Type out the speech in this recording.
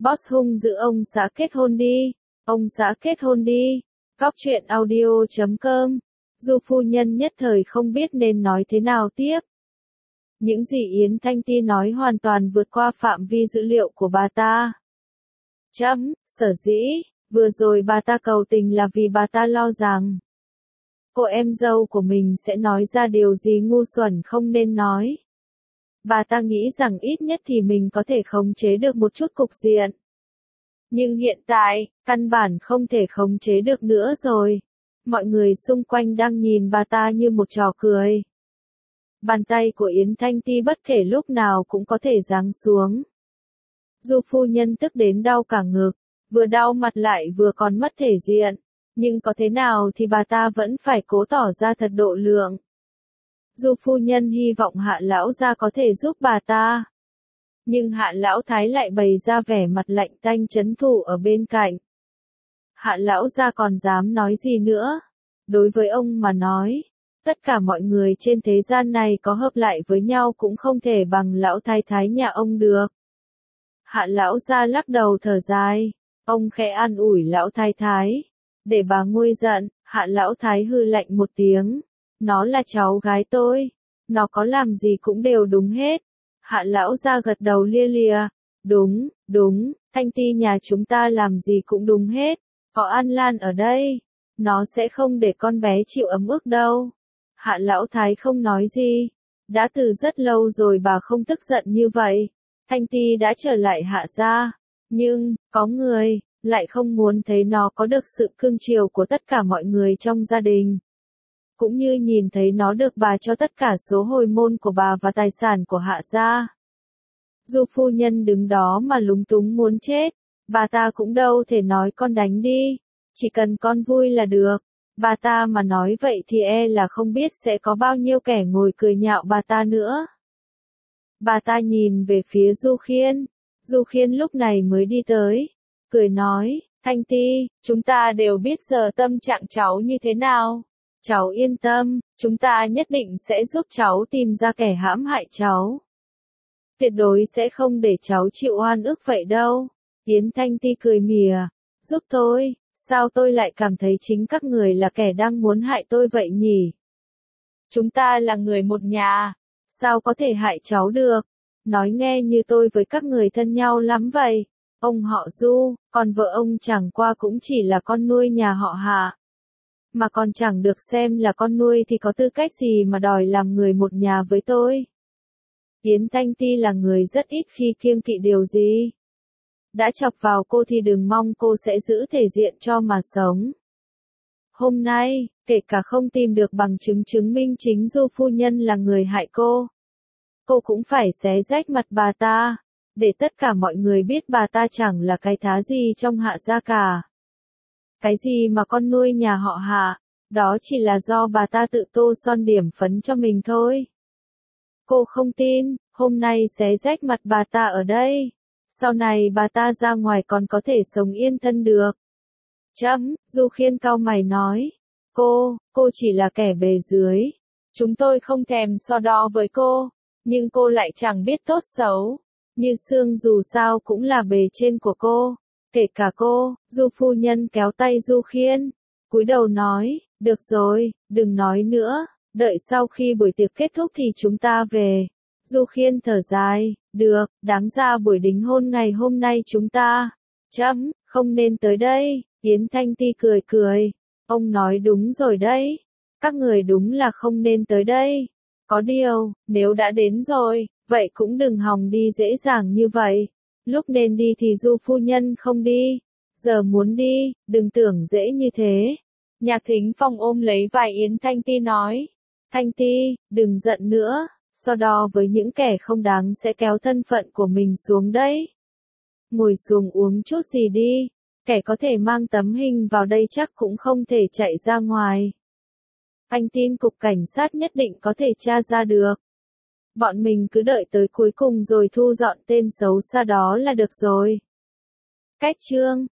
Boss hung dữ ông xã kết hôn đi. Ông xã kết hôn đi. Góc truyện audio.com. Du phu nhân nhất thời không biết nên nói thế nào tiếp. Những gì Yến Thanh Ti nói hoàn toàn vượt qua phạm vi dữ liệu của bà ta. Sở dĩ, vừa rồi bà ta cầu tình là vì bà ta lo rằng cô em dâu của mình sẽ nói ra điều gì ngu xuẩn không nên nói. Bà ta nghĩ rằng ít nhất thì mình có thể khống chế được một chút cục diện. Nhưng hiện tại, căn bản không thể khống chế được nữa rồi. Mọi người xung quanh đang nhìn bà ta như một trò cười. Bàn tay của Yến Thanh Ti bất kể lúc nào cũng có thể giáng xuống. Du phu nhân tức đến đau cả ngực, vừa đau mặt lại vừa còn mất thể diện. Nhưng có thế nào thì bà ta vẫn phải cố tỏ ra thật độ lượng. Du phu nhân hy vọng Hạ lão gia có thể giúp bà ta. Nhưng Hạ lão thái lại bày ra vẻ mặt lạnh tanh trấn thủ ở bên cạnh. Hạ lão gia còn dám nói gì nữa? Đối với ông mà nói, tất cả mọi người trên thế gian này có hợp lại với nhau cũng không thể bằng lão thái thái nhà ông được. Hạ lão gia lắc đầu thở dài, ông khẽ an ủi lão thái thái. Để bà nguôi giận, Hạ lão thái hư lạnh một tiếng. Nó là cháu gái tôi. Nó có làm gì cũng đều đúng hết. Hạ lão gia gật đầu lia lịa. Đúng, Thanh Ti nhà chúng ta làm gì cũng đúng hết. Có An Lan ở đây. Nó sẽ không để con bé chịu ấm ức đâu. Hạ lão thái không nói gì. Đã từ rất lâu rồi bà không tức giận như vậy. Thanh Ti đã trở lại Hạ gia. Nhưng, có người lại không muốn thấy nó có được sự cưng chiều của tất cả mọi người trong gia đình. Cũng như nhìn thấy nó được bà cho tất cả số hồi môn của bà và tài sản của Hạ gia. Du phu nhân đứng đó mà lúng túng muốn chết. Bà ta cũng đâu thể nói con đánh đi. Chỉ cần con vui là được. Bà ta mà nói vậy thì e là không biết sẽ có bao nhiêu kẻ ngồi cười nhạo bà ta nữa. Bà ta nhìn về phía Du Khiên. Du Khiên lúc này mới đi tới. Cười nói, Thanh Ti, chúng ta đều biết giờ tâm trạng cháu như thế nào. Cháu yên tâm, chúng ta nhất định sẽ giúp cháu tìm ra kẻ hãm hại cháu. Tuyệt đối sẽ không để cháu chịu oan ức vậy đâu. Yến Thanh Ti cười mỉa, giúp tôi, sao tôi lại cảm thấy chính các người là kẻ đang muốn hại tôi vậy nhỉ? Chúng ta là người một nhà, sao có thể hại cháu được? Nói nghe như tôi với các người thân nhau lắm vậy. Ông họ Du, còn vợ ông chẳng qua cũng chỉ là con nuôi nhà họ Hạ. Mà còn chẳng được xem là con nuôi thì có tư cách gì mà đòi làm người một nhà với tôi. Yến Thanh Ti là người rất ít khi kiêng kỵ điều gì. Đã chọc vào cô thì đừng mong cô sẽ giữ thể diện cho mà sống. Hôm nay, kể cả không tìm được bằng chứng chứng minh chính Du phu nhân là người hại cô cũng phải xé rách mặt bà ta, để tất cả mọi người biết bà ta chẳng là cái thá gì trong Hạ gia cả. Cái gì mà con nuôi nhà họ Hạ, đó chỉ là do bà ta tự tô son điểm phấn cho mình thôi. Cô không tin, hôm nay xé rách mặt bà ta ở đây, sau này bà ta ra ngoài còn có thể sống yên thân được. Du Khiên cau mày nói, cô chỉ là kẻ bề dưới. Chúng tôi không thèm so đo với cô, nhưng cô lại chẳng biết tốt xấu. Như Sương dù sao cũng là bề trên của cô. Kể cả cô. Du phu nhân kéo tay Du Khiên, cúi đầu nói, được rồi, đừng nói nữa, đợi sau khi buổi tiệc kết thúc thì chúng ta về. Du Khiên thở dài, được, đáng ra buổi đính hôn ngày hôm nay chúng ta, không nên tới đây. Yến Thanh Ti cười, ông nói đúng rồi đấy, các người đúng là không nên tới đây. Có điều, nếu đã đến rồi, vậy cũng đừng hòng đi dễ dàng như vậy. Lúc nên đi thì Du phu nhân không đi, giờ muốn đi, đừng tưởng dễ như thế. Nhạc Thính Phong ôm lấy vai Yến Thanh Ti nói, Thanh Ti, đừng giận nữa, so đo với những kẻ không đáng sẽ kéo thân phận của mình xuống đấy. Ngồi xuống uống chút gì đi, kẻ có thể mang tấm hình vào đây chắc cũng không thể chạy ra ngoài. Anh tin cục cảnh sát nhất định có thể tra ra được. Bọn mình cứ đợi tới cuối cùng rồi thu dọn tên xấu xa đó là được rồi. Cách chương